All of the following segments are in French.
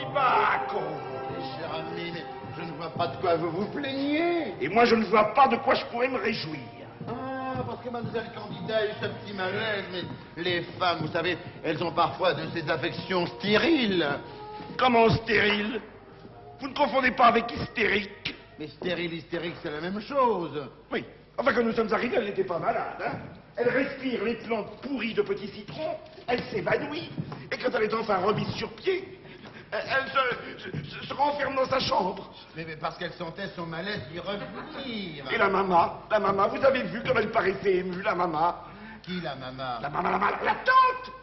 petit Paco. Cher ami, mais je ne vois pas de quoi vous vous plaignez. Et moi, je ne vois pas de quoi je pourrais me réjouir. Ah, parce que mademoiselle Candida a eu ce petit malaise, mais les femmes, vous savez, elles ont parfois de ces affections stériles. Comment stérile? Vous ne confondez pas avec hystérique? Mais stérile, hystérique, c'est la même chose. Oui. Enfin, quand nous sommes arrivés, elle n'était pas malade, hein. Elle respire les plantes pourries de petits citrons, elle s'évanouit, et quand elle est enfin remise sur pied, elle se renferme dans sa chambre. Mais parce qu'elle sentait son malaise y revenir. Et la maman, vous avez vu comme elle paraissait émue, la maman? Qui, la maman? La tante!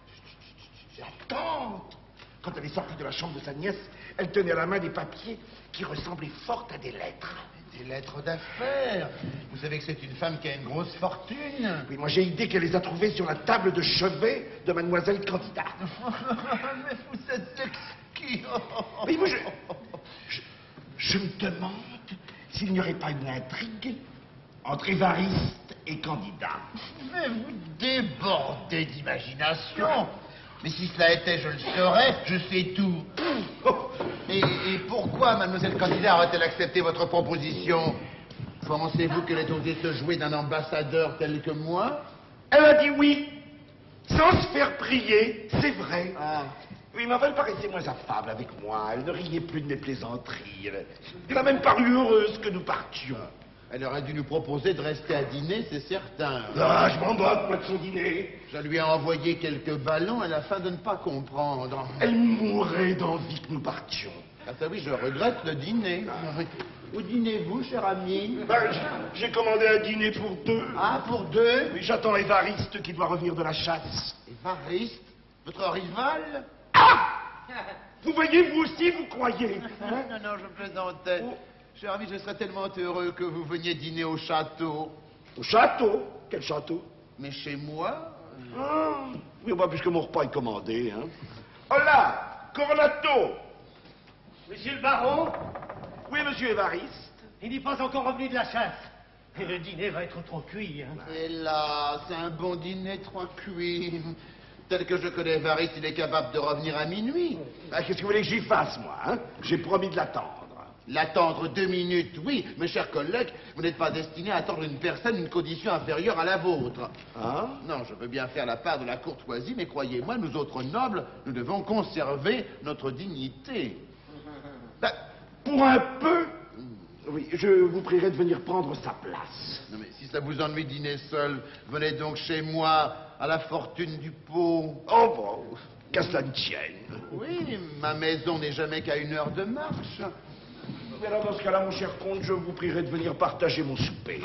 La tante! Quand elle est sortie de la chambre de sa nièce, elle tenait à la main des papiers qui ressemblaient fort à des lettres. Des lettres d'affaires. Vous savez que c'est une femme qui a une grosse fortune. Oui, moi j'ai idée qu'elle les a trouvées sur la table de chevet de mademoiselle Candida. Mais vous êtes exquis. Mais moi je me demande s'il n'y aurait pas une intrigue entre Évariste et Candida. Mais vous débordez d'imagination. Mais si cela était, je le saurais, je sais tout. Et pourquoi mademoiselle Candida aurait-elle accepté votre proposition? Pensez-vous qu'elle ait osé se jouer d'un ambassadeur tel que moi? Elle a dit oui, sans se faire prier, c'est vrai. Ah. Oui, mais enfin, elle paraissait moins affable avec moi. Elle ne riait plus de mes plaisanteries. Elle a même paru heureuse que nous partions. Elle aurait dû nous proposer de rester à dîner, c'est certain. Ah, je m'en moque, moi, de son dîner. Je lui ai envoyé quelques ballons à la fin de ne pas comprendre. Elle mourrait d'envie que nous partions. Ah ça oui, je regrette le dîner. Où dînez-vous, cher ami? Ben, j'ai commandé un dîner pour deux. Ah, pour deux? Oui, j'attends Évariste qui doit revenir de la chasse. Évariste? Votre rival? Ah! Vous voyez, vous aussi, vous croyez, hein? Non, je plaisantais. Cher ami, je serais tellement heureux que vous veniez dîner au château. Au château? Quel château? Mais chez moi? Oui, bah, puisque mon repas est commandé, hein. Hola, Cornato! Monsieur le baron, Oui, monsieur Évariste. il n'est pas encore revenu de la chasse. Et le dîner va être trop cuit. Hein. Et là, c'est un bon dîner, 3 cuits. Tel que je connais Évariste, il est capable de revenir à minuit. Ah, qu'est-ce que vous voulez que j'y fasse, moi, hein? J'ai promis de l'attendre. L'attendre 2 minutes, oui, mes chers collègues, vous n'êtes pas destinés à attendre une personne d'une condition inférieure à la vôtre. Hein? Non, je veux bien faire la part de la courtoisie, mais croyez-moi, nous autres nobles, nous devons conserver notre dignité. Ben, pour un peu, oui, je vous prierai de venir prendre sa place. Non, mais si ça vous ennuie de dîner seul, venez donc chez moi, à la fortune du pot. Oh bon, qu'à cela ne tienne. Oui, ma maison n'est jamais qu'à 1 heure de marche. Mais alors, dans ce cas-là, mon cher comte, je vous prierai de venir partager mon souper.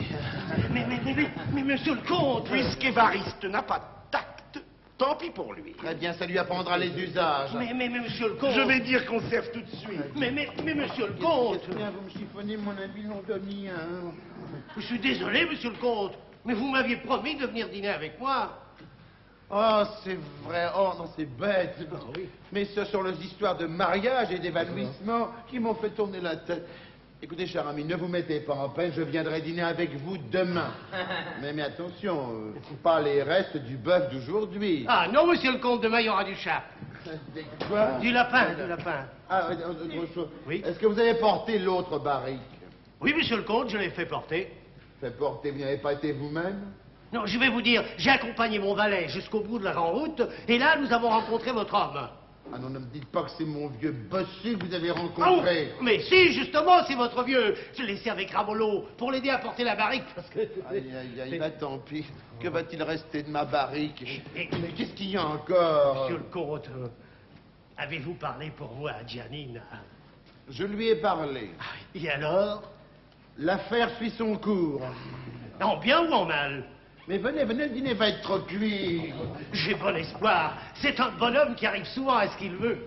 Mais monsieur le comte... Puisqu'Évariste n'a pas de tact, tant pis pour lui. Très bien, ça lui apprendra les usages. Mais monsieur le comte... Je vais dire qu'on serve tout de suite. Mais monsieur le comte... Bien, vous me chiffonnez mon habit londonien. Je suis désolé, monsieur le comte, mais vous m'aviez promis de venir dîner avec moi. Oh, c'est vrai. Oh, non, c'est bête. Mais ce sont les histoires de mariage et d'évanouissement qui m'ont fait tourner la tête. Écoutez, cher ami, ne vous mettez pas en peine, je viendrai dîner avec vous demain. Mais attention, pas les restes du bœuf d'aujourd'hui. Ah non, monsieur le comte, demain il y aura du chat. Quoi? Du lapin. Ah, autre chose. Oui. Est-ce que vous avez porté l'autre barrique? Oui, monsieur le comte, je l'ai fait porter. Fait porter, vous n'avez pas été vous-même? Non, je vais vous dire, j'ai accompagné mon valet jusqu'au bout de la grande route, et là, nous avons rencontré votre homme. Ah non, ne me dites pas que c'est mon vieux bossu que vous avez rencontré. Oh, mais si, justement, c'est votre vieux. Je l'ai laissé avec Ramolo pour l'aider à porter la barrique, parce que... Aïe, bah tant pis. Que va-t-il rester de ma barrique? Mais qu'est-ce qu'il y a encore? monsieur le comte, avez-vous parlé pour vous à Giannina? Je lui ai parlé. Et alors? L'affaire suit son cours. En bien ou en mal? Mais venez, le dîner va être trop cuit. J'ai bon espoir. C'est un bonhomme qui arrive souvent à ce qu'il veut.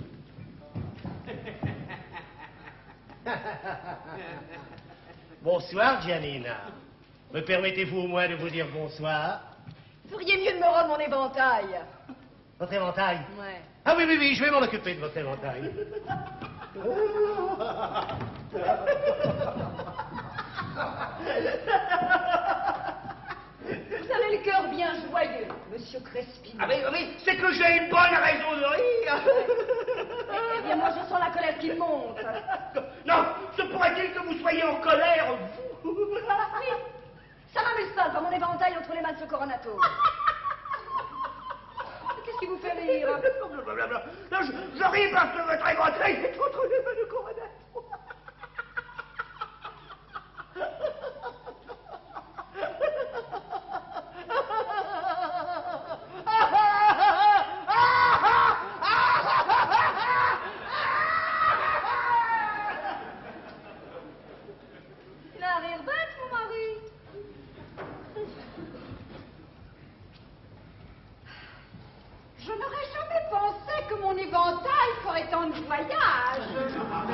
Bonsoir, Giannina. Me permettez-vous au moins de vous dire bonsoir? Feriez mieux de me rendre mon éventail. Votre éventail? Ouais. Ah oui, je vais m'en occuper de votre éventail. Vous avez le cœur bien joyeux, monsieur Crespin. Ah oui, c'est que j'ai une bonne raison de rire. qu'il monte. Non, se pourrait-il que vous soyez en colère, vous? Oui, ça m'amuse pas de voir mon éventail entre les mains de ce coronato. Qu'est-ce qui vous fait rire? Non, je ris parce que votre éventail est entre les mains de coronato. Il a un rire bête, mon mari. Je n'aurais jamais pensé que mon éventail ferait tant de voyages.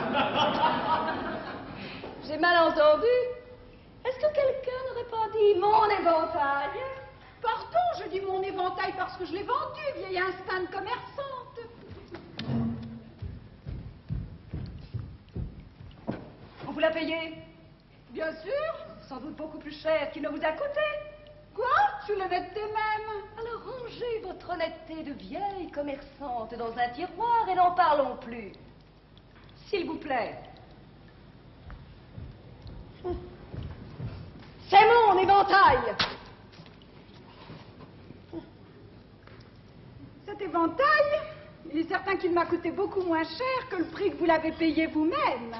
J'ai mal entendu. Est-ce que quelqu'un n'aurait pas dit mon éventail? Pardon, je dis mon éventail parce que je l'ai vendu, vieille instinct de commerçante. On vous l'a payé? Bien sûr, sans doute beaucoup plus cher qu'il ne vous a coûté. Quoi? Tu l'honnêteté même? Alors rangez votre honnêteté de vieille commerçante dans un tiroir et n'en parlons plus. S'il vous plaît. C'est mon éventail! Cet éventail, il est certain qu'il m'a coûté beaucoup moins cher que le prix que vous l'avez payé vous-même.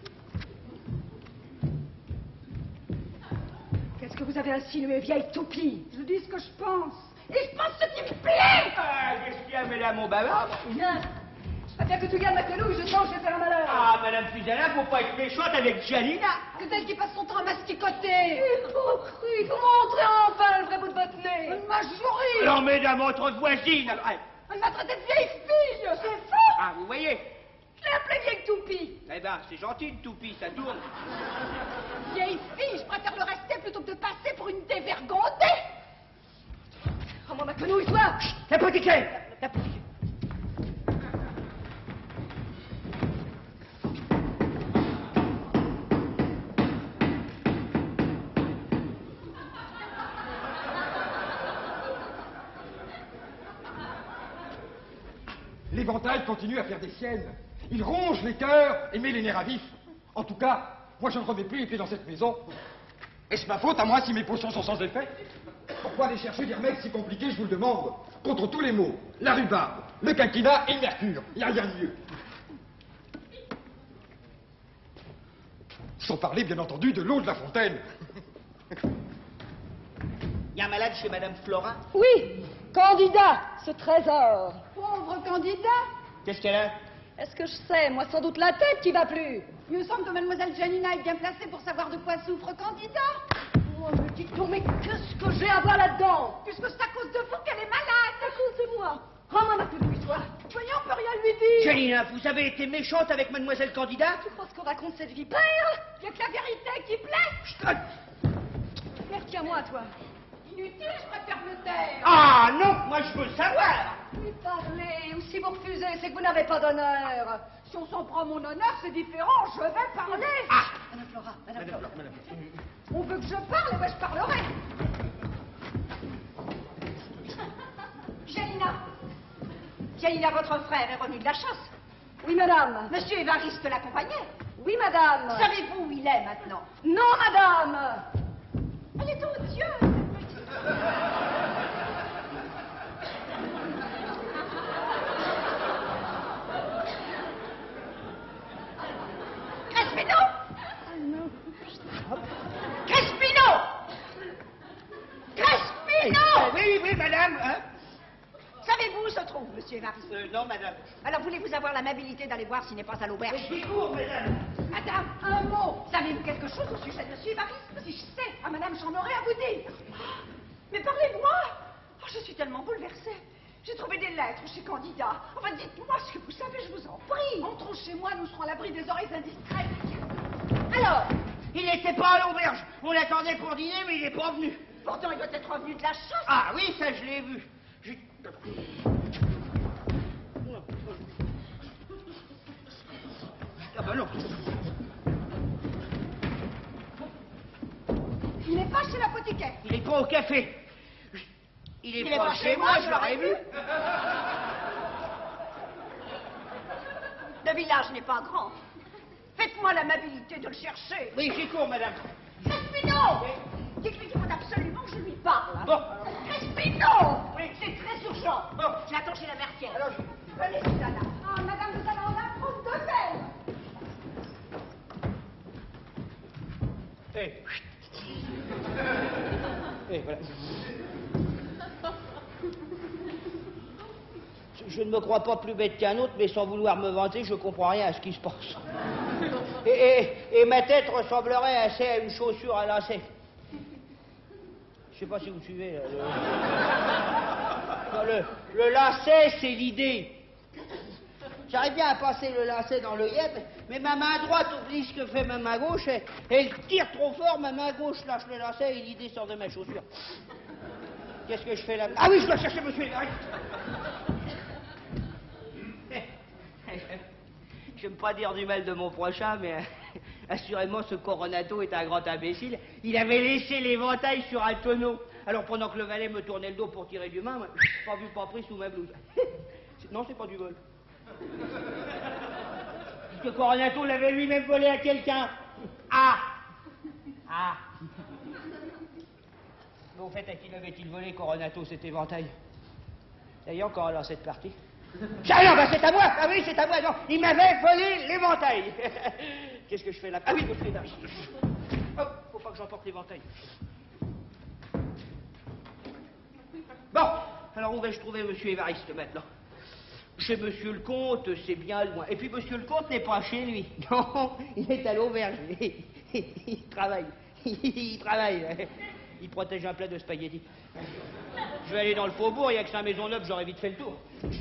Qu'est-ce que vous avez insinué, vieille toupie? Je dis ce que je pense. Et je pense ce qui me plaît! Qu'est-ce qu'il y a, madame, mon bavard? Viens. Je préfère que tu gardes ma quenouille, je sens que je vais faire un malheur. Ah, madame Suzanna, faut pas être méchante avec Janina. C'est elle qui passe son temps à masticoter. Hypocrite, vous montrez enfin le vrai bout de votre nez. Elle m'a juré. Non, mesdames, entre voisines. Alors, Elle m'a traité de vieille fille. C'est faux. ah, vous voyez? Je l'ai appelée vieille toupie. Eh ben, c'est gentil, une toupie, ça tourne. Vieille fille, je préfère le rester plutôt que de passer pour une dévergondée. Rends-moi ma quenouille, toi. La potiquée. La potiquée. L'éventail continue à faire des siennes. Il ronge les cœurs et met les nerfs à vif. En tout cas, moi je ne remets plus les pieds dans cette maison. Est-ce ma faute à moi si mes potions sont sans effet? Pourquoi aller chercher des remèdes si compliqués, je vous le demande? Contre tous les maux, la rhubarbe, le quinquina et le mercure. Il n'y a rien de mieux. Sans parler, bien entendu, de l'eau de la fontaine. Il y a un malade chez madame Florin? Oui, candidat, ce trésor. Pauvre candidat. Qu'est-ce qu'elle a? Est-ce que je sais? Moi, sans doute la tête qui va plus. Il me semble que mademoiselle Janina est bien placée pour savoir de quoi souffre candidat. Oh, me dites-vous, mais qu'est-ce que j'ai à voir là-dedans? Puisque c'est à cause de vous qu'elle est malade. À cause de moi. Rends-moi ma quenouille, toi. Voyons, on peut rien lui dire. Janina, vous avez été méchante avec mademoiselle Candida? Tu crois ce qu'on raconte cette vipère? Il n'y a que la vérité qui plaît. Merde, tiens-moi, toi. Inutile, je préfère me taire. Ah non, moi je veux le savoir. Oui, parlez, ou si vous refusez, c'est que vous n'avez pas d'honneur. Si on s'en prend mon honneur, c'est différent, je vais parler. Ah. Madame Flora, Madame Flora. On veut que je parle, et moi je parlerai. Janina, votre frère est revenu de la chasse. Oui, madame. Monsieur Évariste l'accompagnait. Oui, madame. Savez-vous où il est maintenant? Non, madame. Elle est odieuse, cette petite. Crespino! Crespino! Crespino! Oui, madame, hein? Savez-vous où se trouve, monsieur Évariste? Non, madame. Alors voulez-vous avoir l'amabilité d'aller voir s'il n'est pas à l'auberge? Je cours, madame. Madame, un mot. Savez-vous quelque chose au sujet de monsieur Évariste? Si je sais, à madame, j'en aurais à vous dire. Mais parlez-moi. Oh, je suis tellement bouleversée. J'ai trouvé des lettres chez Candidat. Enfin, dites-moi ce que vous savez, je vous en prie. Entrons chez moi, nous serons à l'abri des oreilles indiscrètes. Alors, Il n'était pas à l'auberge. On l'attendait pour dîner, mais il n'est pas venu. pourtant, il doit être revenu de la chasse. Ah oui, ça je l'ai vu. Ah ben non. Il n'est pas chez l'apothicaire. Il est pas au café. Il est pas chez moi, je l'aurais vu. Ce village n'est pas grand. Faites-moi l'amabilité de le chercher. Oui, j'y cours, madame. Crespino! Dites-lui qu'il faut absolument que je lui parle. Bon. Crespino! C'est très urgent. Bon. Je l'attends chez la mercière. Alors, Venez, Susanna. Ah, madame, nous allons en apprendre de belle. Voilà. Je ne me crois pas plus bête qu'un autre, mais sans vouloir me vanter, je comprends rien à ce qui se passe. Et ma tête ressemblerait assez à une chaussure à lacets. Je sais pas si vous suivez. Là, le lacet, c'est l'idée. J'arrive bien à passer le lacet dans le yep, mais ma main droite oublie ce que fait ma main gauche, et elle tire trop fort, ma main gauche lâche le lacet et l'idée sort de ma chaussure. Qu'est-ce que je fais là? Ah oui, je dois chercher monsieur Évariste. J'aime pas dire du mal de mon prochain, mais assurément ce Coronato est un grand imbécile. Il avait laissé l'éventail sur un tonneau. Alors pendant que le valet me tournait le dos pour tirer du main, moi, pas vu, pas pris sous ma blouse. Non, c'est pas du vol. Parce que Coronato l'avait lui-même volé à quelqu'un. Ah. Mais au fait, à qui l'avait-il volé, Coronato, cet éventail? D'ailleurs, encore alors cette partie. Ah non, bah c'est à moi. Ah oui, c'est à moi. Non, il m'avait volé l'éventail. Qu'est-ce que je fais là? Ah oui, je fais là. Hop, faut pas que j'emporte l'éventail. Bon, alors où vais-je trouver monsieur Évariste maintenant? Chez monsieur le comte, c'est bien loin. Et puis monsieur le comte n'est pas chez lui. Non, il est à l'auberge. Il travaille. Il travaille. Il protège un plat de spaghettis. Je vais aller dans le faubourg, il n'y a que Saint-Maisonneuve, j'aurais vite fait le tour.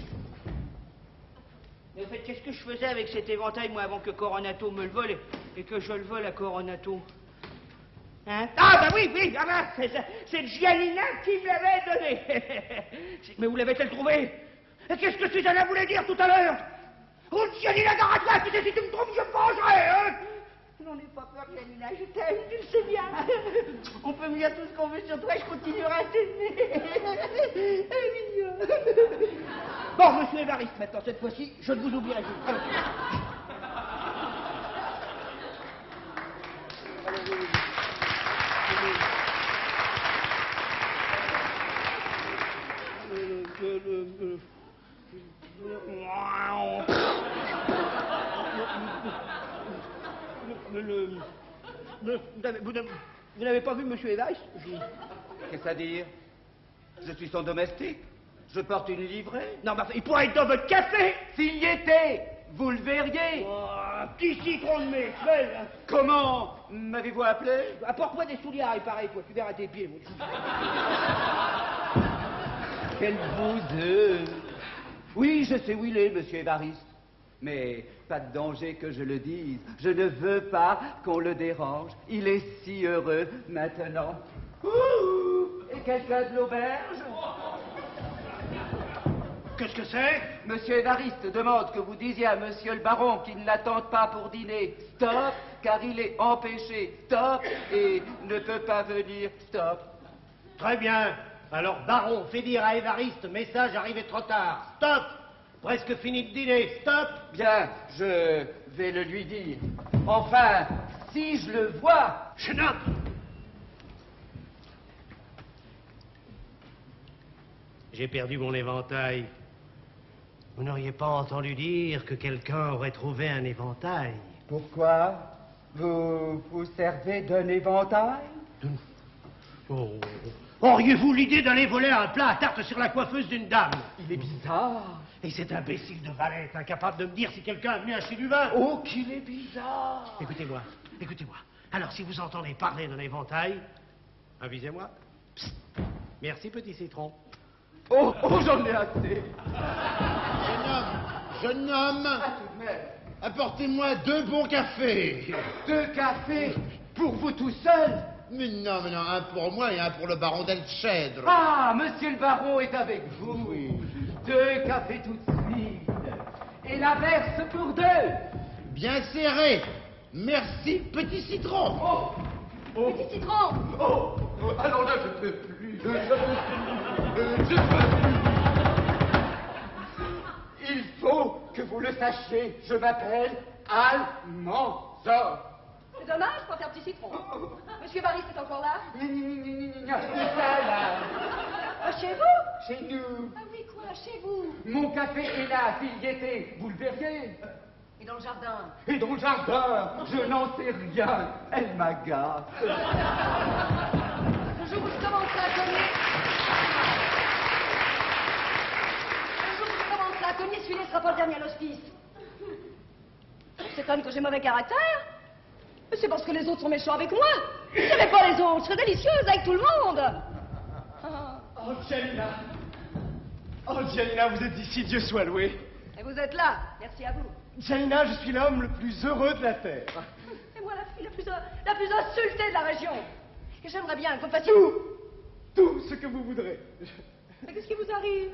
Mais en fait, qu'est-ce que je faisais avec cet éventail, moi, avant que Coronato me le vole et que je le vole à Coronato? Hein? Ah, bah oui, ah bah, c'est Giannina qui me l'avait donné. Mais où l'avait-elle trouvé? Et qu'est-ce que Susanna voulait dire tout à l'heure? Oh, Giannina, garde-toi, tu sais, si tu me trouves, je me vengerai, hein? N'en ai pas peur, Giannina, je t'aime, tu le sais bien. On peut me dire tout ce qu'on veut sur toi, je continuerai à t'aimer. Bon, monsieur Évariste, maintenant, cette fois-ci, je ne vous oublierai plus. Vous n'avez pas vu monsieur Évariste? Qu'est-ce à dire? Je suis son domestique. Je porte une livrée. Non, mais il pourrait être dans votre café. S'il y était, vous le verriez. Oh, petit citron de mes cheveux. Comment m'avez-vous appelé? Apporte-moi des souliers à réparer, toi. Tu verras tes pieds, mon Dieu. Quel vous deux. Oui, je sais où il est, monsieur Évariste. Mais pas de danger que je le dise. Je ne veux pas qu'on le dérange. Il est si heureux maintenant. Ouh, et quelqu'un de l'auberge? Qu'est-ce que c'est? Monsieur Évariste demande que vous disiez à monsieur le baron qu'il ne l'attende pas pour dîner. Stop, car il est empêché. Stop, et ne peut pas venir. Stop. Très bien. Alors, baron, fais dire à Évariste, message arrivé trop tard. Stop. Presque fini de dîner. Stop. Bien, je vais le lui dire. Enfin, si je le vois... Je note. J'ai perdu mon éventail. Vous n'auriez pas entendu dire que quelqu'un aurait trouvé un éventail? Pourquoi? Vous vous servez d'un éventail? Oh. Auriez-vous l'idée d'aller voler un plat à tarte sur la coiffeuse d'une dame? Il est bizarre. Et cet imbécile de valet est incapable de me dire si quelqu'un a venu acheter du vin. Oh, qu'il est bizarre. Écoutez-moi, écoutez-moi. Alors, si vous entendez parler d'un éventail, avisez-moi. Psst. Merci, petit citron. Oh, j'en ai assez. Jeune homme, apportez-moi 2 bons cafés. 2 cafés pour vous tout seul? Mais non, un pour moi et un pour le baron d'Elcedre. Ah, monsieur le baron est avec vous. Oui. 2 cafés tout de suite. Et la verse pour 2. Bien serré. Merci, petit citron. Oh, oh, Petit citron! oh, alors là, je peux plus. Je peux plus. Il faut que vous le sachiez, je m'appelle Almanzor. C'est dommage pour faire petit citron. Monsieur Évariste est encore là? Chez vous? Chez nous. Ah oui, quoi, chez vous? Mon café est là, fille Gaieté, vous le verriez. Et dans le jardin? Et dans le jardin, je n'en sais rien. Elle m'agace. Le jour où je commencerai à cogner... Le jour où je commencerai à cogner, celui-là ne sera pas le dernier à l'hospice. C'est quand même que j'ai mauvais caractère. Mais c'est parce que les autres sont méchants avec moi. Je ne serais pas les autres, je serais délicieuse avec tout le monde. Oh, Janina. Oh, Janina, vous êtes ici, Dieu soit loué. Et vous êtes là, merci à vous. Janina, je suis l'homme le plus heureux de la terre. Et moi, la fille la plus insultée de la région. Et j'aimerais bien que vous fassiez... Tout ce que vous voudrez. Mais qu'est-ce qui vous arrive?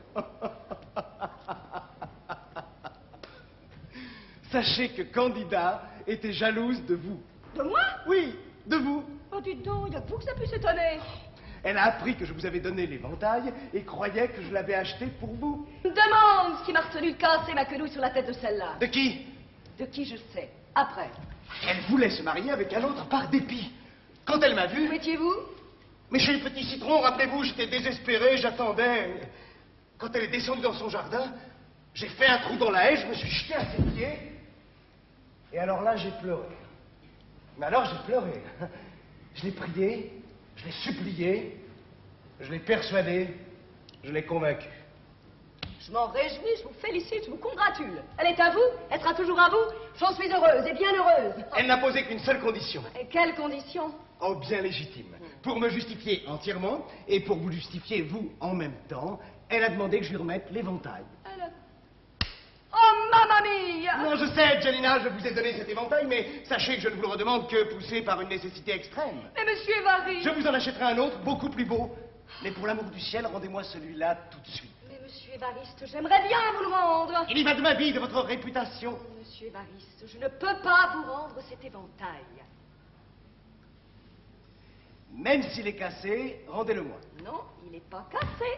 Sachez que Candida était jalouse de vous. De moi? Oui, de vous. Oh, dites donc, il n'y a que vous que ça puisse étonner. Elle a appris que je vous avais donné l'éventail et croyait que je l'avais acheté pour vous. Demande ce qui m'a retenu de casser ma quenouille sur la tête de celle-là. De qui? De qui je sais. Après. Elle voulait se marier avec un autre par dépit. Quand elle m'a Où vu... étiez-vous? Mais chez le petit citron, rappelez-vous, j'étais désespéré, j'attendais. Quand elle est descendue dans son jardin, j'ai fait un trou dans la haie, je me suis jeté à ses pieds. Et alors là, j'ai pleuré. Mais alors, j'ai pleuré. Je l'ai prié, je l'ai supplié, je l'ai persuadé, je l'ai convaincu. Je m'en réjouis, je vous félicite, je vous congratule. Elle est à vous, elle sera toujours à vous. J'en suis heureuse et bien heureuse. Elle n'a posé qu'une seule condition. Et quelles conditions? Oh, bien légitime. Pour me justifier entièrement et pour vous justifier, vous, en même temps, elle a demandé que je lui remette l'éventail. Elle... Oh, mamma mia! Non, je sais, Janina, je vous ai donné cet éventail, mais sachez que je ne vous le redemande que poussé par une nécessité extrême. Mais monsieur Évariste... Je vous en achèterai un autre, beaucoup plus beau. Mais pour l'amour du ciel, rendez-moi celui-là tout de suite. Mais monsieur Évariste, j'aimerais bien vous le rendre. Il y va de ma vie, de votre réputation. Monsieur Évariste, je ne peux pas vous rendre cet éventail. Même s'il est cassé, rendez-le-moi. Non, il n'est pas cassé.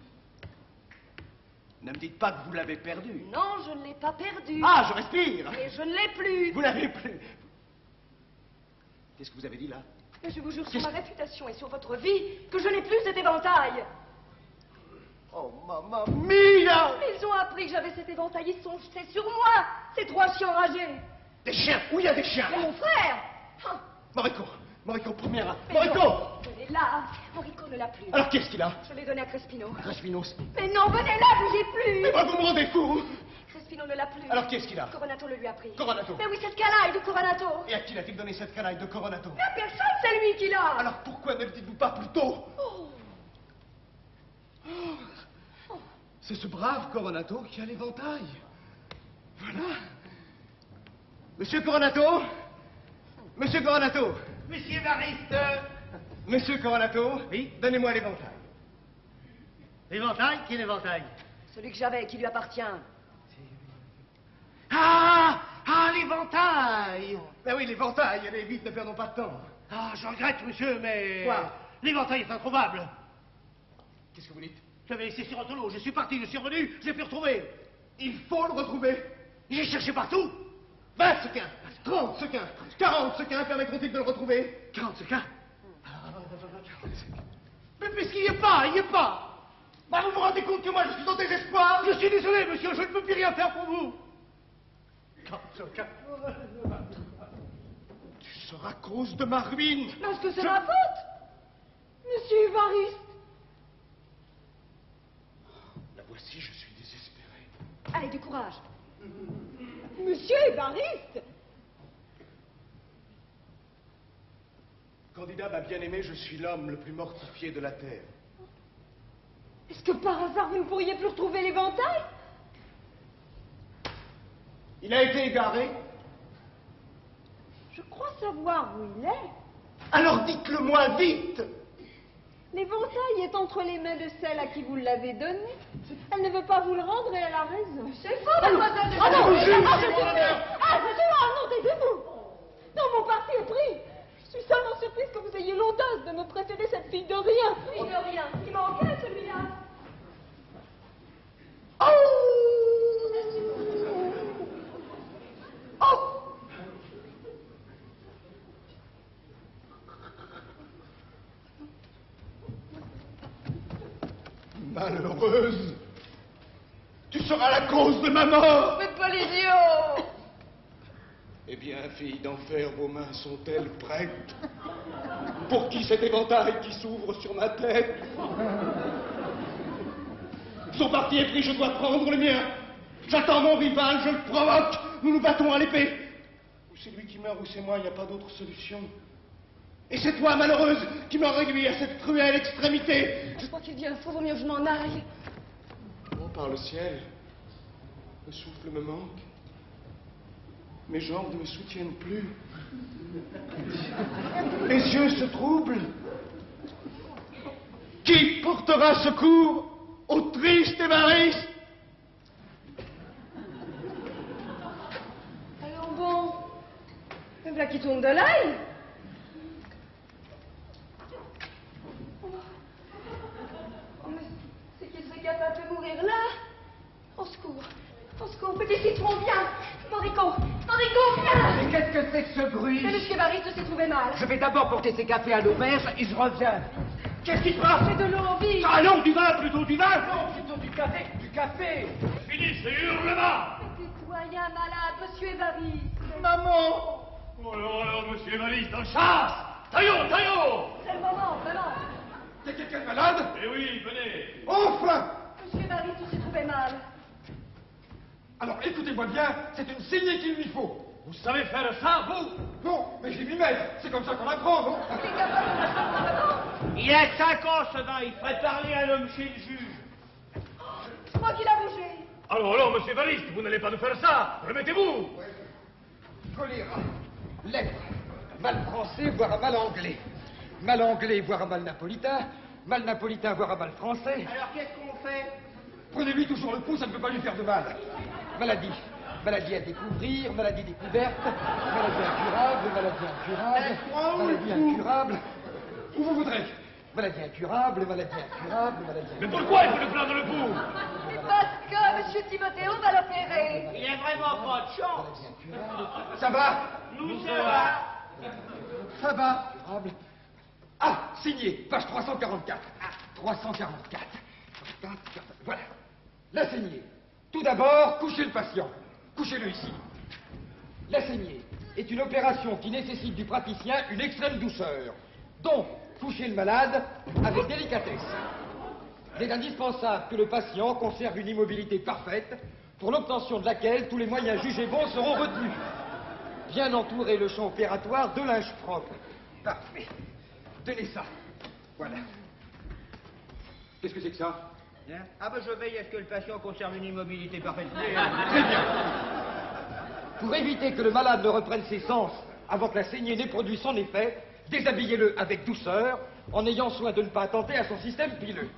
Ne me dites pas que vous l'avez perdu. Non, je ne l'ai pas perdu. Ah, je respire. Et je ne l'ai plus. Vous l'avez plus. Qu'est-ce que vous avez dit là? Mais je vous jure sur ma réputation et sur votre vie que je n'ai plus cet éventail. Oh, mamma mia! Ils ont appris que j'avais cet éventail, ils sont jetés sur moi, ces trois chiens enragés. Des chiens? Où il y a des chiens? Et mon frère. Ah, Morico, première. mais Morico! non, je l'ai là. Morico ne l'a plus. Alors qu'est-ce qu'il a? Je l'ai donné à Crespino. Respinos. Mais non, venez là, bougez plus. Mais moi, vous me rendez fou! Crespino ne l'a plus. Alors qu'est-ce qu'il a? Coronato le lui a pris. Coronato. Mais oui, cette canaille de Coronato. Et à qui l'a-t-il donné cette canaille de Coronato? Mais à personne, c'est lui qui l'a. Alors pourquoi ne le dites-vous pas plus tôt? Oh. C'est ce brave Coronato qui a l'éventail. Voilà. Monsieur Coronato? Monsieur Coronato? Monsieur Évariste. Monsieur Coronato? Oui? Donnez-moi l'éventail. L'éventail? Quel éventail? Celui que j'avais et qui lui appartient. Ah! Ah, l'éventail! Ben oui, l'éventail, allez vite, ne perdons pas de temps. Ah, je regrette, monsieur, mais... Quoi? L'éventail est introuvable. Qu'est-ce que vous dites? Je l'avais laissé sur Otolo, je suis parti, je suis revenu, je l'ai pu retrouver. Il faut le retrouver. J'ai cherché partout. 20 sequins, 30 sequins, 40 sequins permettront-ils de le retrouver? 40 sequins. Mais puisqu'il n'y est pas, il n'y est pas. Bah, vous vous rendez compte que moi je suis en désespoir? Je suis désolé, monsieur, je ne peux plus rien faire pour vous. 40 sequins. Tu seras cause de ma ruine. Mais est-ce que c'est ma faute? Monsieur Évariste. La voici, je suis désespéré. Allez, du courage. Monsieur Évariste. Candidat, ma bien-aimée, je suis l'homme le plus mortifié de la terre. Est-ce que par hasard vous ne pourriez plus retrouver l'éventail? Il a été égaré. Je crois savoir où il est. Alors dites-le moi vite. L'éventail est entre les mains de celle à qui vous l'avez donné. Elle ne veut pas vous le rendre et elle a raison. C'est faux, mademoiselle de... Ah non, je jure, je suis... Ah, je suis... Ah non, taisez-vous. Non, mon parti est pris. Je suis seulement surprise que vous ayez l'audace de me préférer cette fille de rien. Fille de rien. Il manquait celui-là. Oh! Malheureuse, tu seras la cause de ma mort. Mais pas l'idiot! Eh bien, fille d'enfer, vos mains sont-elles prêtes? Pour qui cet éventail qui s'ouvre sur ma tête? Son parti est pris, je dois prendre le mien. J'attends mon rival, je le provoque. Nous nous battons à l'épée. Ou c'est lui qui meurt, ou c'est moi, il n'y a pas d'autre solution. Et c'est toi, malheureuse, qui m'as réduit à cette cruelle extrémité. Je crois qu'il devient fou, vaut mieux que je m'en aille. Oh, par le ciel, le souffle me manque. Mes jambes ne me soutiennent plus. Mes yeux se troublent. Qui portera secours au triste Évariste? Alors bon, me voilà qui tourne de l'œil. Oh, mais c'est qu'il s'est capable de mourir là. Au secours, petit citron, viens. Enrico, viens. Mais qu'est-ce que c'est que ce bruit? Le monsieur Évariste s'est trouvé mal. Je vais d'abord porter ses cafés à l'auberge et je reviens. Qu'est-ce qui se passe? C'est de l'eau en vie. Ah non, du vin, plutôt du vin. Non, plutôt du café, du café. Fini ce hurlement. C'est citoyen malade, monsieur Évariste. Maman. Oh alors, monsieur Évariste, en chasse. Taillot. C'est le moment, vraiment. C'est quelqu'un de malade? Eh oui, venez. Enfin! Monsieur Évariste s'est trouvé mal. Alors écoutez-moi bien, c'est une saignée qu'il lui faut. Vous savez faire ça, vous? Non, mais je vais m'y mettre. C'est comme ça qu'on apprend, non? Il est capable de la faire. Il a 5 ans, ce vin. Il ferait parler à l'homme chez le juge. Je crois qu'il a bougé. Alors, monsieur Évariste, vous n'allez pas nous faire ça. Remettez-vous. Choléra, lèpre, mal français, voire à mal anglais. Mal anglais, voire à mal napolitain. Mal napolitain, voire à mal français. Alors, qu'est-ce qu'on fait? Prenez-lui toujours le pouls, ça ne peut pas lui faire de mal. Maladie. Maladie à découvrir, maladie découverte, maladie incurable, maladie incurable. Où vous voudrez. Maladie incurable, maladie incurable, maladie incurable. Mais pourquoi il faut lui prendre le pouls? C'est parce que monsieur Timothée va l'opérer. Il a vraiment pas de chance. Ça va? Nous, ça va. Ça va? Ah, signé, page 344. 344. Voilà. La saignée. Tout d'abord, couchez le patient. Couchez-le ici. La saignée est une opération qui nécessite du praticien une extrême douceur. Donc, couchez le malade avec délicatesse. Il est indispensable que le patient conserve une immobilité parfaite pour l'obtention de laquelle tous les moyens jugés bons seront retenus. Bien entourer le champ opératoire de linge propre. Parfait. Tenez ça. Voilà. Qu'est-ce que c'est que ça? Hein? Ah ben je veille à ce que le patient conserve une immobilité parfaite. Très bien. Pour éviter que le malade ne reprenne ses sens avant que la saignée n'ait produit son effet, déshabillez-le avec douceur, en ayant soin de ne pas attenter à son système pileux.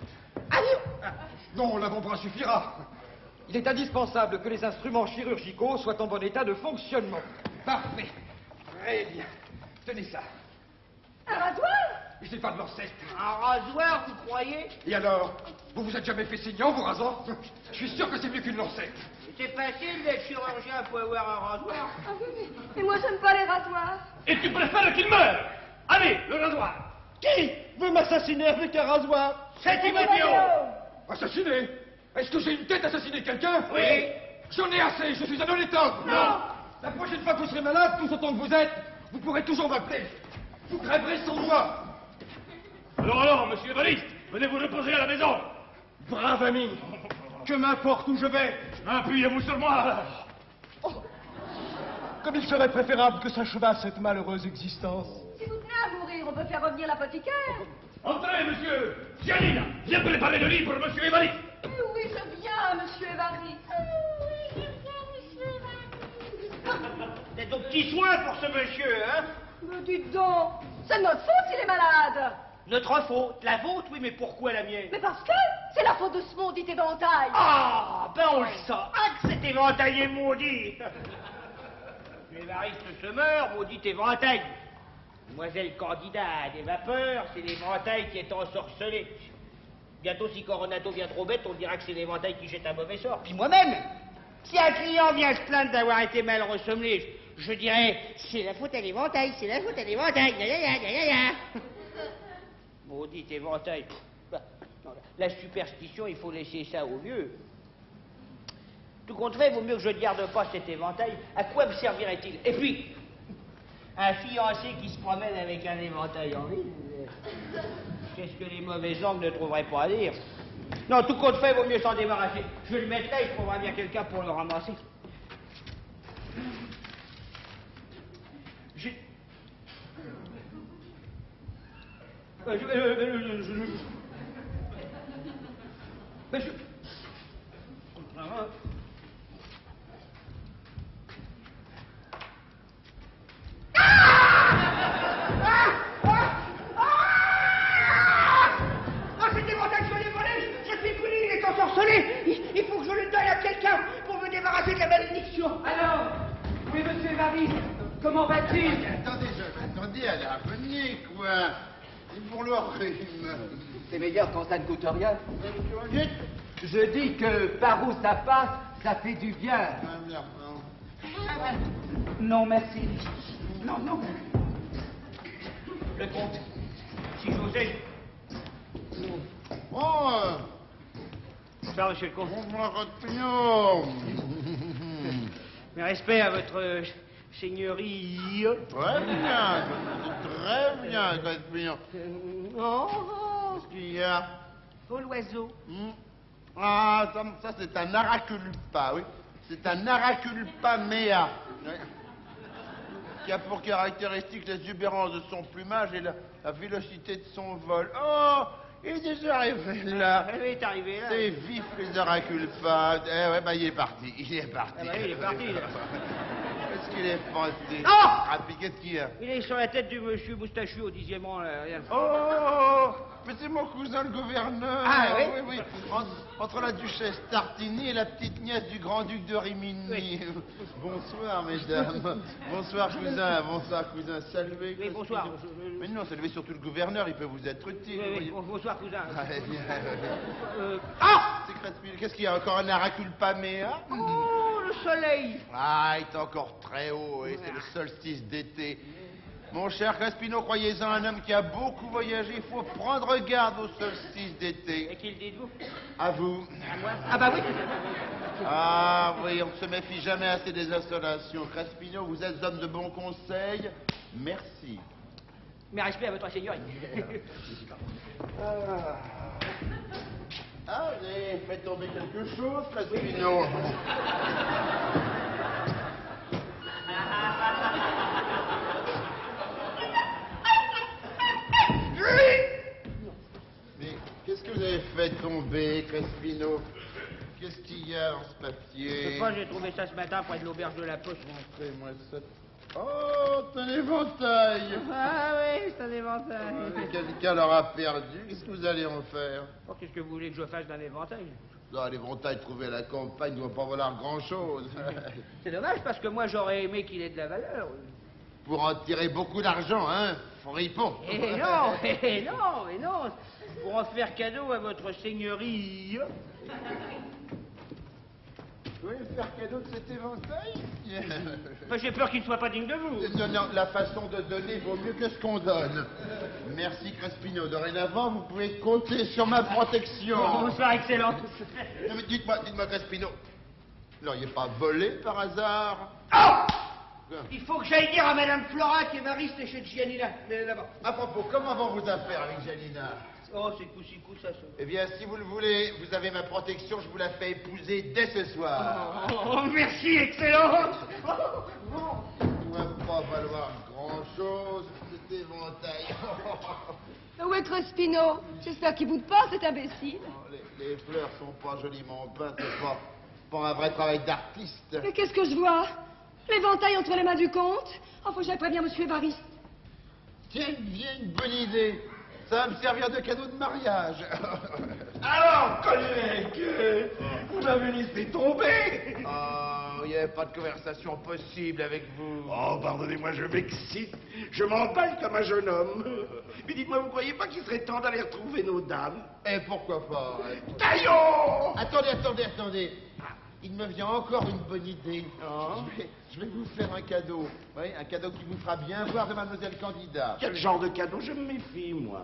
Non, l'avant-bras suffira. Il est indispensable que les instruments chirurgicaux soient en bon état de fonctionnement. Parfait. Très bien. Tenez ça. Un rasoir? Je n'ai pas de lancette. Un rasoir, vous croyez? Et alors? Vous vous êtes jamais fait saignant, vous rasant? Je suis sûr que c'est mieux qu'une lancette. C'est facile d'être chirurgien, faut avoir un rasoir. Ah oui, mais moi j'aime pas les rasoirs. Et tu préfères qu'il meure? Allez, le rasoir. Qui veut m'assassiner avec un rasoir? C'est Timothée. Assassiner? Est-ce que j'ai une tête à assassiner quelqu'un? Oui. J'en ai assez, je suis un honnête homme. Non. La prochaine fois que vous serez malade, tout autant que vous êtes, vous pourrez toujours m'appeler. Vous crèverez sans moi. Alors, monsieur Évariste, venez vous reposer à la maison. Brave ami, que m'importe où je vais. Appuyez-vous sur moi. Comme il serait préférable que s'achevât cette malheureuse existence. Si vous tenez à mourir, on peut faire revenir l'apothicaire. Entrez, monsieur. Giannina, viens préparer le lit pour monsieur Évariste. Oui, je viens, monsieur Évariste. C'est au petit soin pour ce monsieur, hein? Mais dites donc, c'est de notre faute s'il est malade. Notre faute. La vôtre, oui, mais pourquoi la mienne? Mais parce que c'est la faute de ce maudit éventail. Ah, ben on le sait. Ah, que cet éventail est maudit. L'évariste se meurt, maudit éventail. Demoiselle Candida a des vapeurs, c'est l'éventail qui est ensorcelé. Bientôt, si Coronato vient trop bête, on dira que c'est l'éventail qui jette un mauvais sort. Puis moi-même, si un client vient se plaindre d'avoir été mal ressemblé, je dirais, c'est la faute à l'éventail, c'est la faute à l'éventail. Ya, ya, ya, ya, ya, ya. Maudit éventail. Bah, La superstition, il faut laisser ça aux vieux. Tout compte fait, il vaut mieux que je ne garde pas cet éventail. À quoi me servirait-il? Et puis, un fiancé qui se promène avec un éventail en ville, qu'est-ce que les mauvais angles ne trouveraient pas à dire? Non, tout compte fait, il vaut mieux s'en débarrasser. Je vais le mettre là, il faudra bien quelqu'un pour le ramasser. Cet éventail, je l'ai volé, je suis puni, il est ensorcelé. Il faut que je le donne à quelqu'un pour me débarrasser de la malédiction. Alors, oui, monsieur Évariste, comment va-t-il? Attendez, elle a revenu, quoi. Et pour le rhume. C'est meilleur quand ça ne coûte rien. Je dis que par où ça passe, ça fait du bien. Ah, merde, non. Non, merci. Non, non. Le comte, si j'osais... Oh, Bonsoir, monsieur le comte. bonsoir, Ratignon. Mes respects à votre seigneurie. Très bien, Ratignon. Oh, Qu'est-ce qu'il y a? oh, l'oiseau. Ah, ça c'est un araculpa, oui. C'est un araculpa mea. Oui. Qui a pour caractéristique l'exubérance de son plumage et la vélocité de son vol. Oh, il est déjà arrivé là. Il est arrivé là. C'est vif les araculpas. Eh ouais, bah il est parti. Il est parti. Ah bah oui, il est parti, là. Qu'est-ce qu'il est parti? Non! Ah, puis qu'est-ce qu'il y a? Il est sur la tête du monsieur moustachu au 10e rang, là. Regarde. Oh, mais c'est mon cousin le gouverneur. Ah, oui? Oui, oui. Entre la duchesse Tartini et la petite nièce du grand-duc de Rimini. Oui. Bonsoir, mesdames. Bonsoir, cousin. Bonsoir, cousin. Saluez. Oui, bonsoir. Mais non, saluez surtout le gouverneur, il peut vous être utile. Oui, oui, bonsoir, cousin. Allez, bien. Ah! C'est Crespil. Qu'est-ce qu'il y a? Encore un araculpa mea? Oh, le soleil! Ah, il est encore très haut, et c'est le solstice d'été. Mon cher Crespino, croyez-en un homme qui a beaucoup voyagé, il faut prendre garde au solstice Et d'été. qui le dites-vous? À vous. À moi? Ah bah oui! Ah oui, on ne se méfie jamais assez des assolations. Crespino, vous êtes homme de bon conseil. Merci. Mes respects à votre seigneurie. Ah, vous avez fait tomber quelque chose, Crespino. Mais qu'est-ce que vous avez fait tomber, Crespino? Qu'est-ce qu'il y a dans ce Je papier? sais pas, j'ai trouvé ça ce matin près de l'auberge de la Poste. Montrez-moi ça. Oh, c'est un éventail. Ah oui, c'est un éventail. Quelqu'un l'aura perdu. Qu'est-ce que vous allez en faire? Oh, qu'est-ce que vous voulez que je fasse d'un éventail? Non, l'éventail trouvé à la campagne ne doit pas valoir grand-chose. C'est dommage parce que moi j'aurais aimé qu'il ait de la valeur. Pour en tirer beaucoup d'argent, hein, fripon. Eh non, eh non, eh non. Pour en faire cadeau à votre seigneurie. Vous voulez me faire cadeau de cet éventail? Enfin, j'ai peur qu'il ne soit pas digne de vous. Non, non, la façon de donner vaut mieux que ce qu'on donne. Merci, Crespino. Dorénavant, vous pouvez compter sur ma protection. Bonsoir, excellent. Non, mais dites-moi, Crespino. Vous l'auriez pas volé par hasard? Oh! Il faut que j'aille dire à Madame Flora qu'Évariste est chez Giannina. Là-bas. À propos, comment vont vos affaires avec Janina? Oh, c'est coup ça. Eh bien, si vous le voulez, vous avez ma protection, je vous la fais épouser dès ce soir. Oh, merci, excellent. Ça ne va pas valoir grand-chose, cet éventail. Où est Crespino? J'espère qu'il boude pas, cet imbécile. Les fleurs sont pas joliment peintes, c'est pas un vrai travail d'artiste. Mais qu'est-ce que je vois? L'éventail entre les mains du comte? Oh, faut que j'aille prévenir monsieur Évariste. Tiens, une bonne idée. Ça va me servir de cadeau de mariage. Alors, collègue, vous m'avez laissé tomber. Oh, il n'y avait pas de conversation possible avec vous. Oh, pardonnez-moi, je m'excite. Je m'emballe comme un jeune homme. Mais dites-moi, vous croyez pas qu'il serait temps d'aller retrouver nos dames? Et pourquoi pas? Taillons! Attendez. Il me vient encore une bonne idée. Je vais vous faire un cadeau. Oui, un cadeau qui vous fera bien voir de mademoiselle Candida. Quel genre de cadeau? Je me méfie, moi.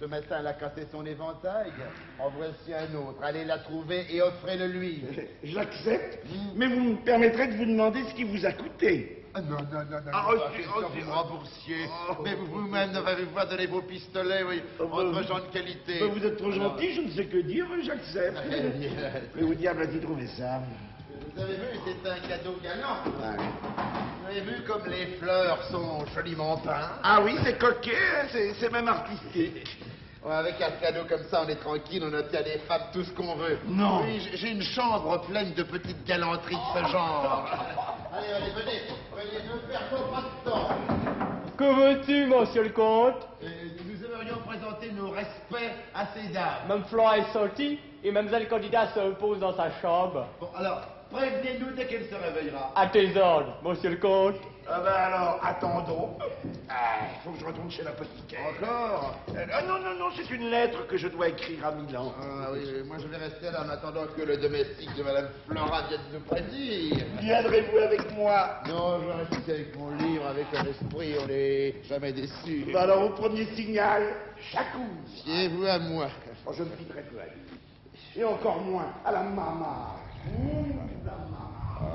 Ce matin, elle a cassé son éventail. En voici un autre. Allez la trouver et offrez-le lui. J'accepte, mais vous me permettrez de vous demander ce qui vous a coûté. Ah, non, Ah, pas aussi, question que aussi. vous me remboursiez. Oh. Mais vous-même n'avez-vous pas donné vos pistolets, oui, entre gens de qualité. Vous êtes trop gentil, je ne sais que dire, j'accepte. Mais où diable a-t-il trouvé ça? Vous avez vu, c'est un cadeau galant. Ouais. Vous avez vu comme les fleurs sont joliment peintes? Ah oui, c'est coquet, hein, c'est même artistique. Ouais, avec un cadeau comme ça, on est tranquille, on obtient des femmes tout ce qu'on veut. Non. Oui, j'ai une chambre pleine de petites galanteries de ce genre. Allez, venez ne perdons pas de temps. Que veux-tu, monsieur le comte? Nous aimerions présenter nos respects à ces dames. Mme Flora est sortie et Mademoiselle Candida se repose dans sa chambre. Bon, alors, prévenez-nous dès qu'elle se réveillera. À tes ordres, monsieur le comte. Ah ben alors, attendons. Il faut que je retourne chez l'apothicaire. Encore? Non, c'est une lettre que je dois écrire à Milan. Ah oui, moi je vais rester là en attendant que le domestique de Madame Flora vienne nous prévenir. Viendrez-vous avec moi? Non, je reste ici avec mon livre, avec un esprit, on n'est jamais déçus. Ben alors, au premier signal, j'accuse. Fiez-vous à moi. Oh, je ne me très peu à lui. Et encore moins à la maman. La maman.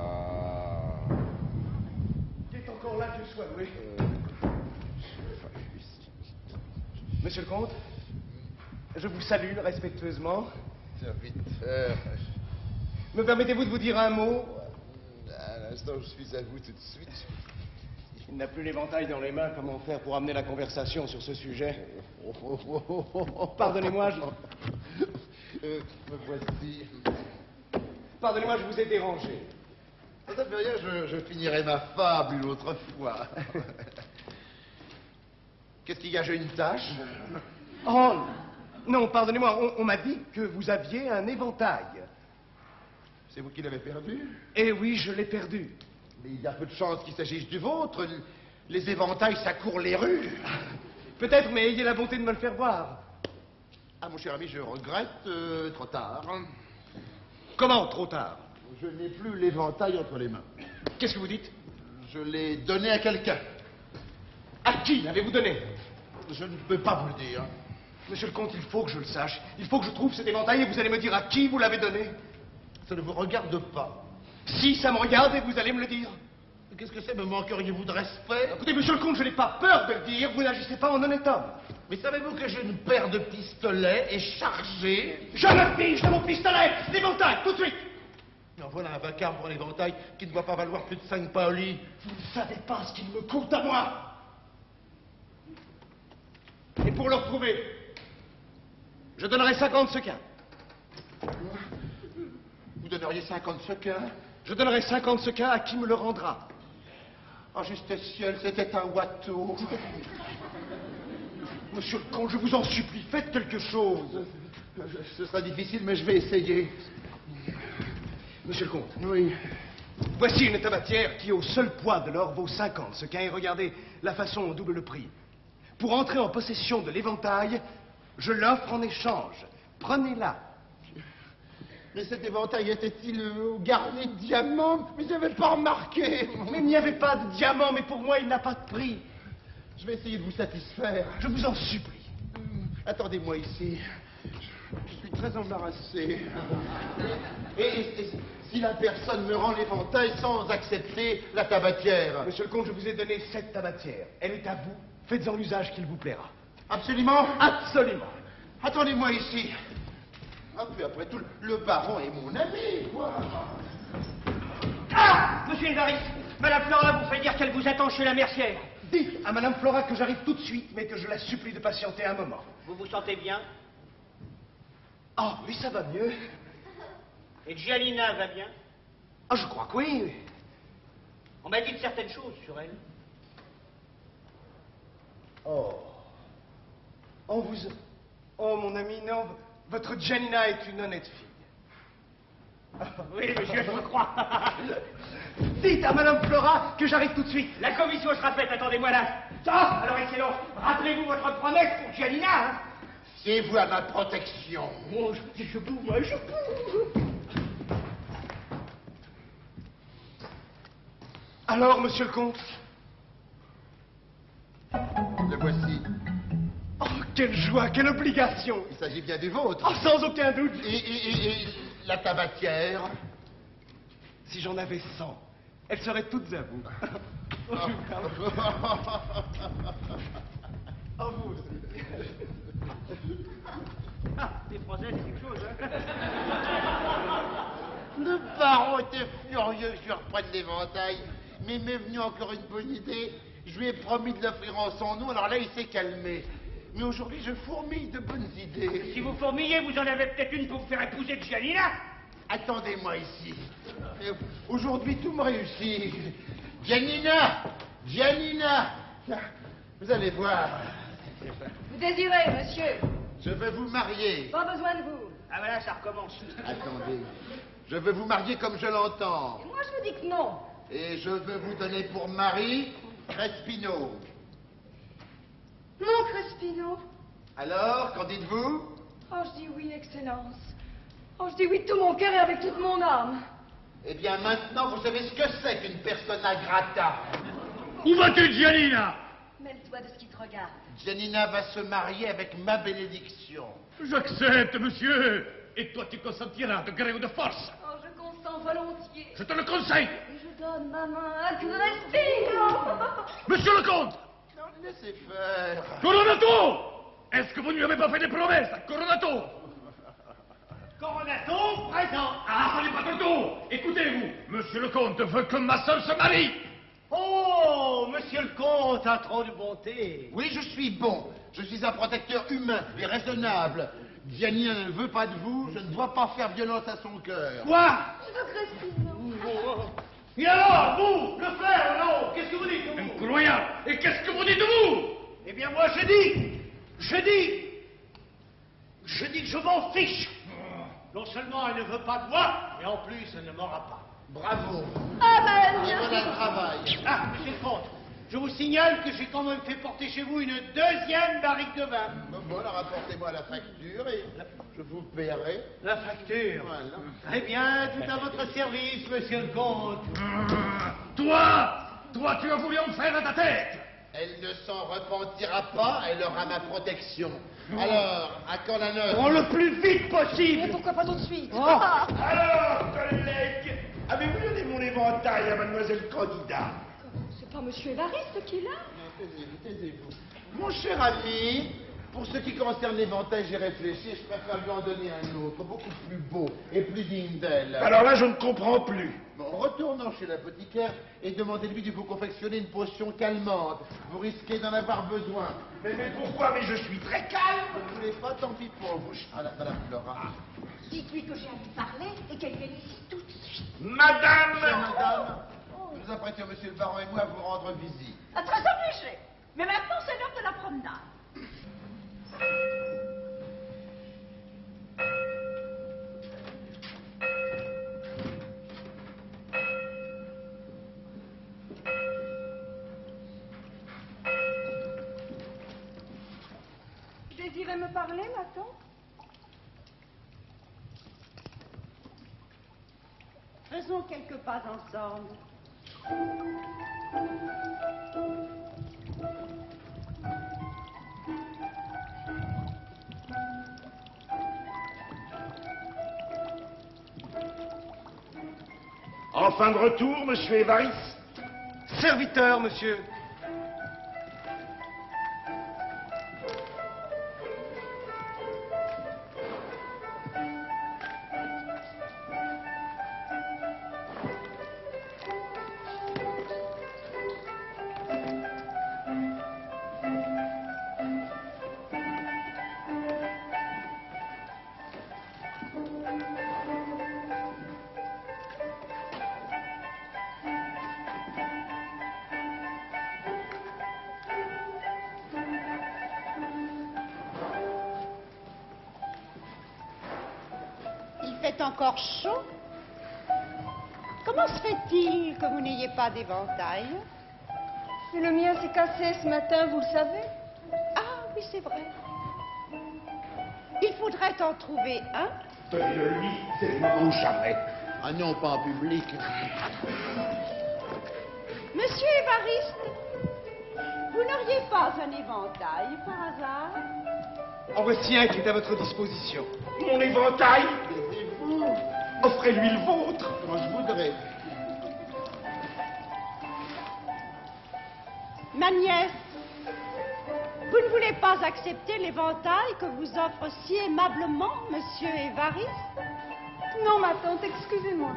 Qui est encore là, Dieu soit loué. Monsieur le comte, je vous salue respectueusement. Serviteur, Me permettez-vous de vous dire un mot? à l'instant je suis à vous tout de suite. Il n'a plus l'éventail dans les mains. Comment faire pour amener la conversation sur ce sujet? Pardonnez-moi, Me voici. Pardonnez-moi, je vous ai dérangé. Ça fait rien, je finirai ma fable une autre fois. Qu'est-ce qu'il y a, j'ai une tâche? Oh, non, pardonnez-moi, on m'a dit que vous aviez un éventail. C'est vous qui l'avez perdu? Eh oui, je l'ai perdu. Mais il y a peu de chances qu'il s'agisse du vôtre. Les éventails, ça court les rues. Peut-être, mais ayez la bonté de me le faire voir. Ah, mon cher ami, je regrette, trop tard. Comment, trop tard? Je n'ai plus l'éventail entre les mains. Qu'est-ce que vous dites? Je l'ai donné à quelqu'un. À qui l'avez-vous donné? Je ne peux pas vous le dire. Monsieur le comte, il faut que je le sache. Il faut que je trouve cet éventail et vous allez me dire à qui vous l'avez donné. Ça ne vous regarde pas. Si, ça me regarde et vous allez me le dire. Qu'est-ce que c'est? Me manqueriez-vous de respect? Écoutez, monsieur le comte, je n'ai pas peur de le dire. Vous n'agissez pas en honnête homme. Mais savez-vous que j'ai une paire de pistolets et chargée? Je me fiche de mon pistolet! L'éventail, tout de suite! En voilà un vacarme pour un éventail qui ne doit pas valoir plus de 5 paoli. Vous ne savez pas ce qu'il me coûte à moi! Et pour le retrouver, je donnerai 50 sequins. Vous donneriez 50 sequins? Je donnerai 50 sequins à qui me le rendra. Oh, juste ciel, c'était un Watteau. Monsieur le comte, je vous en supplie, faites quelque chose. Ce sera difficile, mais je vais essayer. Monsieur le comte, Oui. voici une tabatière qui, au seul poids de l'or, vaut 50 sequins. Et regardez, la façon en double le prix. Pour entrer en possession de l'éventail, je l'offre en échange. Prenez-la. Mais cet éventail était-il garni de diamants? Mais je n'avais pas remarqué. Mais il n'y avait pas de diamant, mais pour moi, il n'a pas de prix. Je vais essayer de vous satisfaire. Je vous en supplie. Attendez-moi ici. Je suis très embarrassé. Et si la personne me rend l'éventail sans accepter la tabatière? Monsieur le comte, je vous ai donné cette tabatière. Elle est à vous. Faites-en l'usage qu'il vous plaira. Absolument? Absolument. Attendez-moi ici. Ah, puis après tout, le baron est mon ami, quoi. Ah! Monsieur Évariste, Madame Flora vous fait dire qu'elle vous attend chez la mercière. Dites à Madame Flora que j'arrive tout de suite, mais que je la supplie de patienter un moment. Vous vous sentez bien? Ah, oui, ça va mieux. Et Gianina va bien? Ah, je crois que oui. On m'a dit de certaines choses sur elle. Oh. Oh, mon ami, non. Votre Gianina est une honnête fille. Oui, monsieur, je vous crois. Dites à Madame Flora que j'arrive tout de suite. La commission sera faite, attendez-moi là. Ah, alors, excellence, rappelez-vous votre promesse pour Gianina, hein? Fiez-vous à ma protection. Oh, je peux, moi, je peux. Alors, monsieur le comte? Le voici. Oh, Quelle joie, quelle obligation. Il s'agit bien du vôtre. Oh, sans aucun doute. Et la tabatière? Si j'en avais 100, elles seraient toutes à vous. Oh, oh, vous aussi. Ah, les Français, c'est quelque chose, hein. Le baron était furieux que je lui reprenne l'éventail. Mais il m'est venu encore une bonne idée. Je lui ai promis de l'offrir en son nom, alors là, il s'est calmé. Mais aujourd'hui, je fourmille de bonnes idées. Si vous fourmillez, vous en avez peut-être une pour vous faire épouser de Giannina. Attendez-moi ici. Aujourd'hui, tout me réussit. Giannina! Giannina! Vous allez voir. Vous désirez, monsieur? Je veux vous marier. Pas besoin de vous. Ah, voilà, ça recommence. Attendez. Je veux vous marier comme je l'entends. Et moi, je vous dis que non. Et je veux vous donner pour mari Crespino. Mon Crespino. Alors, qu'en dites-vous? Oh, je dis oui, Excellence. Oh, je dis oui de tout mon cœur et avec toute mon âme. Eh bien, maintenant, vous savez ce que c'est qu'une persona grata. Où vas-tu, Giannina? Mêle-toi de ce qui te regarde. Giannina va se marier avec ma bénédiction. J'accepte, monsieur. Et toi, tu consentiras de gré ou de force. Oh, je consens volontiers. Je te le conseille. Et je donne ma main à Crespino. Monsieur le comte. Non, laissez faire. Coronato! Est-ce que vous ne lui avez pas fait des promesses à Coronato? Coronato, présent. Ah, ce n'est pas trop tôt. Écoutez-vous, monsieur le comte veut que ma sœur se marie. Oh, monsieur le comte a trop de bonté. Oui, je suis bon. Je suis un protecteur humain et raisonnable. Giannina ne veut pas de vous. Je ne dois pas faire violence à son cœur. Quoi? Je veux Crespino. Et alors, vous, le frère, non? Qu'est-ce que vous dites? Incroyable. Et qu'est-ce que vous dites de vous? Eh bien, moi, je dis que je m'en fiche. Non seulement elle ne veut pas de moi, mais en plus, elle ne m'aura pas. Bravo. Amen. Et voilà le travail. Ah, monsieur le comte, je vous signale que j'ai quand même fait porter chez vous une deuxième barrique de vin. Bon, alors apportez-moi la facture et je vous paierai. La facture. Voilà. Très bien, tout à votre service, monsieur le comte. Toi, tu as voulu en faire à ta tête. Elle ne s'en repentira pas, elle aura ma protection. Alors, à quand la noce? Oh, le plus vite Mais possible. pourquoi pas tout de suite? Oh. Alors, collègue, avez-vous donné mon éventail à mademoiselle Candida? C'est pas monsieur Évariste qui est là? Taisez-vous, taisez-vous. Mon cher ami, pour ce qui concerne l'éventail, j'ai réfléchi et je préfère lui en donner un autre, beaucoup plus beau et plus digne d'elle. Alors là, je ne comprends plus. Bon, retournons chez l'apothicaire et demandez-lui de vous confectionner une potion calmante. Vous risquez d'en avoir besoin. Mais pourquoi? Mais je suis très calme. Vous ne voulez pas, tant pis pour vous. Ah, Madame Flora. Dites-lui que j'ai à lui parler et qu'elle vienne ici tout de suite. Madame. Chère madame, nous apprêtions monsieur le baron et moi à vous rendre visite. Ah, très obligé. Mais maintenant, c'est l'heure de la promenade. Désirez me parler, ma tante? Faisons quelques pas ensemble. Enfin de retour, monsieur Évariste? Serviteur, monsieur. Il fait encore chaud. Comment se fait-il que vous n'ayez pas d'éventail? Mais le mien s'est cassé ce matin, vous le savez? Ah oui, c'est vrai. Il faudrait en trouver un. Tenez-le-lui, c'est le moment ou jamais. Ah non, pas en public. Monsieur Évariste, vous n'auriez pas un éventail par hasard? En voici un qui est à votre disposition. Mon éventail. Taisez-vous. Offrez-lui le vôtre. Moi, je voudrais. Ma nièce, vous ne voulez pas accepter l'éventail que vous offre si aimablement Monsieur Évariste? Non, ma tante, excusez-moi.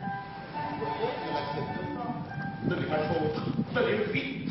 Donnez-moi le vôtre. Donnez-le vite.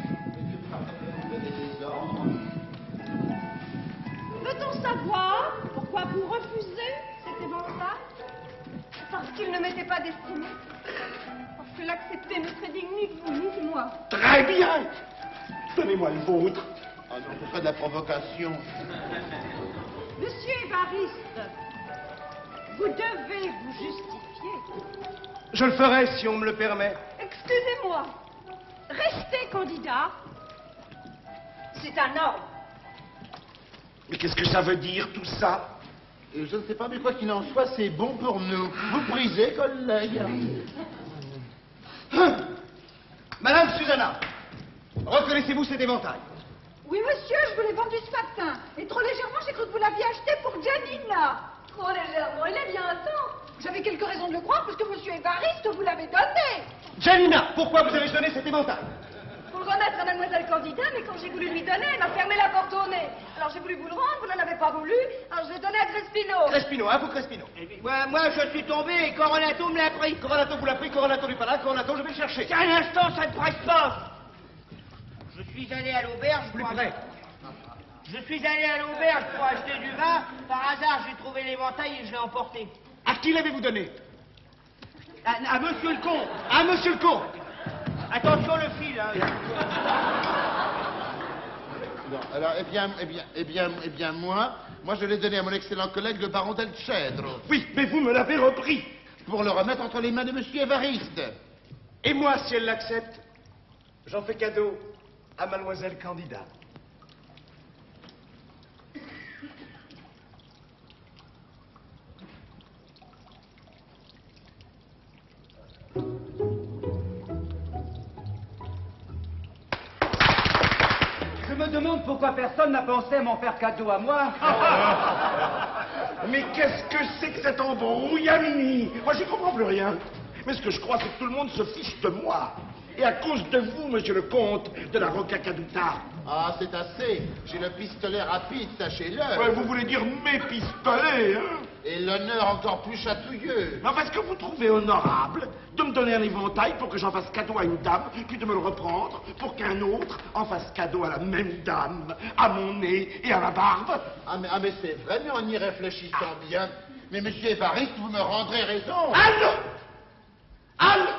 Peut-on savoir pourquoi vous refusez cet éventail? Parce qu'il ne m'était pas destiné. Parce que l'accepter ne serait digne ni de vous ni de moi. Très bien. Donnez-moi le vôtre. Ah non, ce serait de la provocation. Monsieur Évariste, vous devez vous justifier. Je le ferai si on me le permet. Excusez-moi. Restez candidat. C'est un ordre. Mais qu'est-ce que ça veut dire, tout ça? Je ne sais pas, mais quoi qu'il en soit, c'est bon pour nous. Vous brisez, collègue. Madame Susanna, reconnaissez-vous cet éventail? Oui, monsieur, je vous l'ai vendu ce matin. Et trop légèrement, j'ai cru que vous l'aviez acheté pour Janina. Trop légèrement, il est bien à temps. J'avais quelques raisons de le croire, parce que monsieur Évariste vous l'avait donné. Janina, pourquoi vous avez donné cet éventail? Pour le remettre à mademoiselle Candida, mais quand j'ai voulu lui donner, elle m'a fermé la porte au nez. Alors j'ai voulu vous le rendre, vous n'en avez pas voulu, alors je l'ai donné à Crespino. Crespino, à vous Crespino. Moi, je suis tombé et Coronato me l'a pris. Coronato vous l'a pris, Coronato n'est pas là, Coronato je vais le chercher. Un instant, ça ne presse pas. Je suis allé à l'auberge Plus pour... près. Je suis allé à l'auberge pour acheter du vin. Par hasard, j'ai trouvé l'éventail et je l'ai emporté. À qui l'avez-vous donné? À monsieur le comte. À monsieur le comte. Attention le fil, hein. Non, alors, eh bien, moi, je l'ai donné à mon excellent collègue, le baron del Cedro, Oui, mais vous me l'avez repris. pour le remettre entre les mains de Monsieur Évariste. Et moi, si elle l'accepte, j'en fais cadeau à mademoiselle Candida. Je me demande pourquoi personne n'a pensé à m'en faire cadeau à moi. Mais qu'est-ce que c'est que cette embrouille, Amini? Moi, j'y comprends plus rien. Mais ce que je crois, c'est que tout le monde se fiche de moi. Et à cause de vous, monsieur le comte de la Rocca-Caduta. Ah, c'est assez. J'ai le pistolet rapide, sachez-le. Ouais, vous voulez dire mes pistolets, hein? Et l'honneur encore plus chatouilleux. Non, parce que vous trouvez honorable de me donner un éventail pour que j'en fasse cadeau à une dame, puis de me le reprendre pour qu'un autre en fasse cadeau à la même dame, à mon nez et à ma barbe. Ah, mais c'est vrai, mais en y réfléchissant bien. Mais Monsieur Évariste, vous me rendrez raison. Allons! Allons!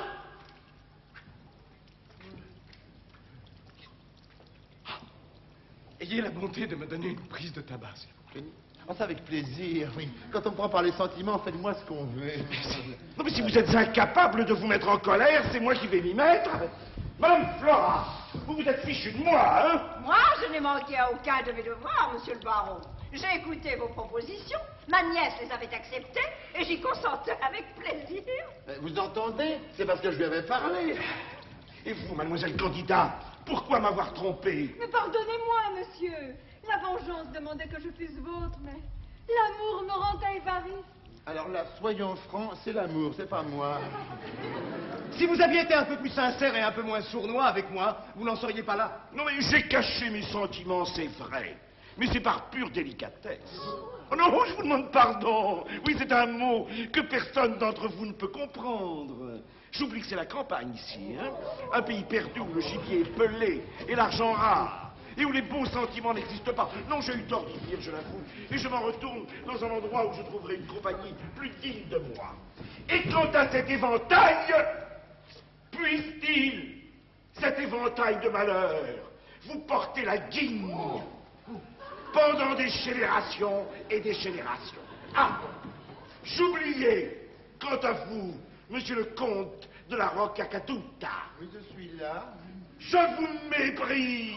Ayez la bonté de me donner une prise de tabac, s'il vous plaît. Oh, c'est avec plaisir, oui. Quand on me prend par les sentiments, faites-moi ce qu'on veut. Non, mais si vous êtes incapable de vous mettre en colère, c'est moi qui vais m'y mettre. Madame Flora, vous vous êtes fichu de moi, hein? Moi, je n'ai manqué à aucun de mes devoirs, monsieur le baron. J'ai écouté vos propositions, ma nièce les avait acceptées, et j'y consentais avec plaisir. Vous entendez? C'est parce que je lui avais parlé. Et vous, mademoiselle Candida, pourquoi m'avoir trompé? Mais pardonnez-moi, monsieur. La vengeance demandait que je fusse vôtre, mais l'amour me rend à Évariste. Alors là, soyons francs, c'est l'amour, c'est pas moi. Si vous aviez été un peu plus sincère et un peu moins sournois avec moi, vous n'en seriez pas là. Non, mais j'ai caché mes sentiments, c'est vrai. Mais c'est par pure délicatesse. Oh non, je vous demande pardon. Oui, c'est un mot que personne d'entre vous ne peut comprendre. J'oublie que c'est la campagne ici, hein? Un pays perdu où le gibier est pelé et l'argent rare. Et où les beaux sentiments n'existent pas. Non, j'ai eu tort d'y dire, je l'avoue. Et je m'en retourne dans un endroit où je trouverai une compagnie plus digne de moi. Et quant à cet éventail, puisse-t-il, cet éventail de malheur, vous porter la guigne pendant des générations et des générations. Ah, j'oubliais, quant à vous, monsieur le comte de la Rocca-Caduta. Oui, je suis là. Je vous méprise.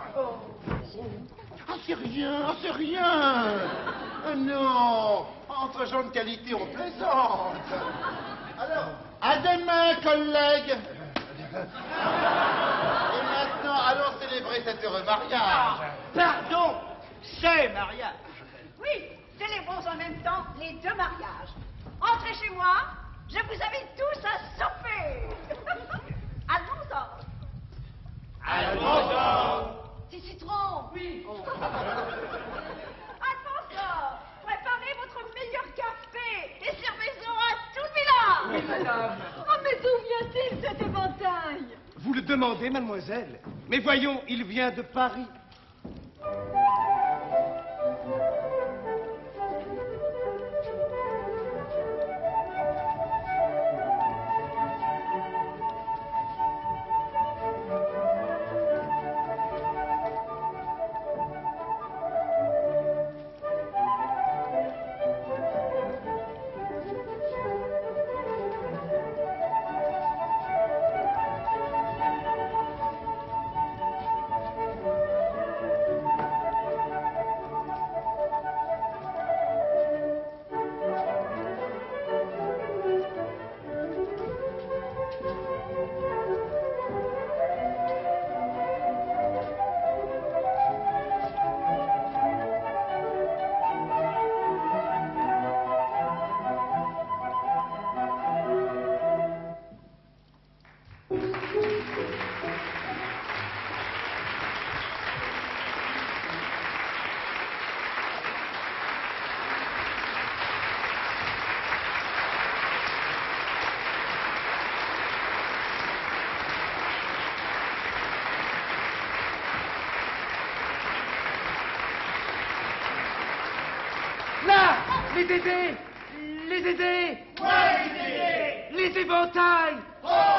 Ah, c'est rien, ah, c'est rien. Ah, non, entre gens de qualité, on plaisante. Alors, à demain, collègues. Et maintenant, allons célébrer cet heureux mariage. Pardon, c'est mariage. célébrons en même temps les deux mariages. Entrez chez moi, je vous invite tous à souper. Allons-en. Allons-en. Petit citron. Oui. Allons-en. Préparez votre meilleur café et servez-en à tout le village. Oui, madame. Oh, mais d'où vient-il cet éventail? Vous le demandez, mademoiselle. Mais voyons, il vient de Paris. Là, les Dédés, les Dédés, Ouais, les Dédés. les éventails. Oh,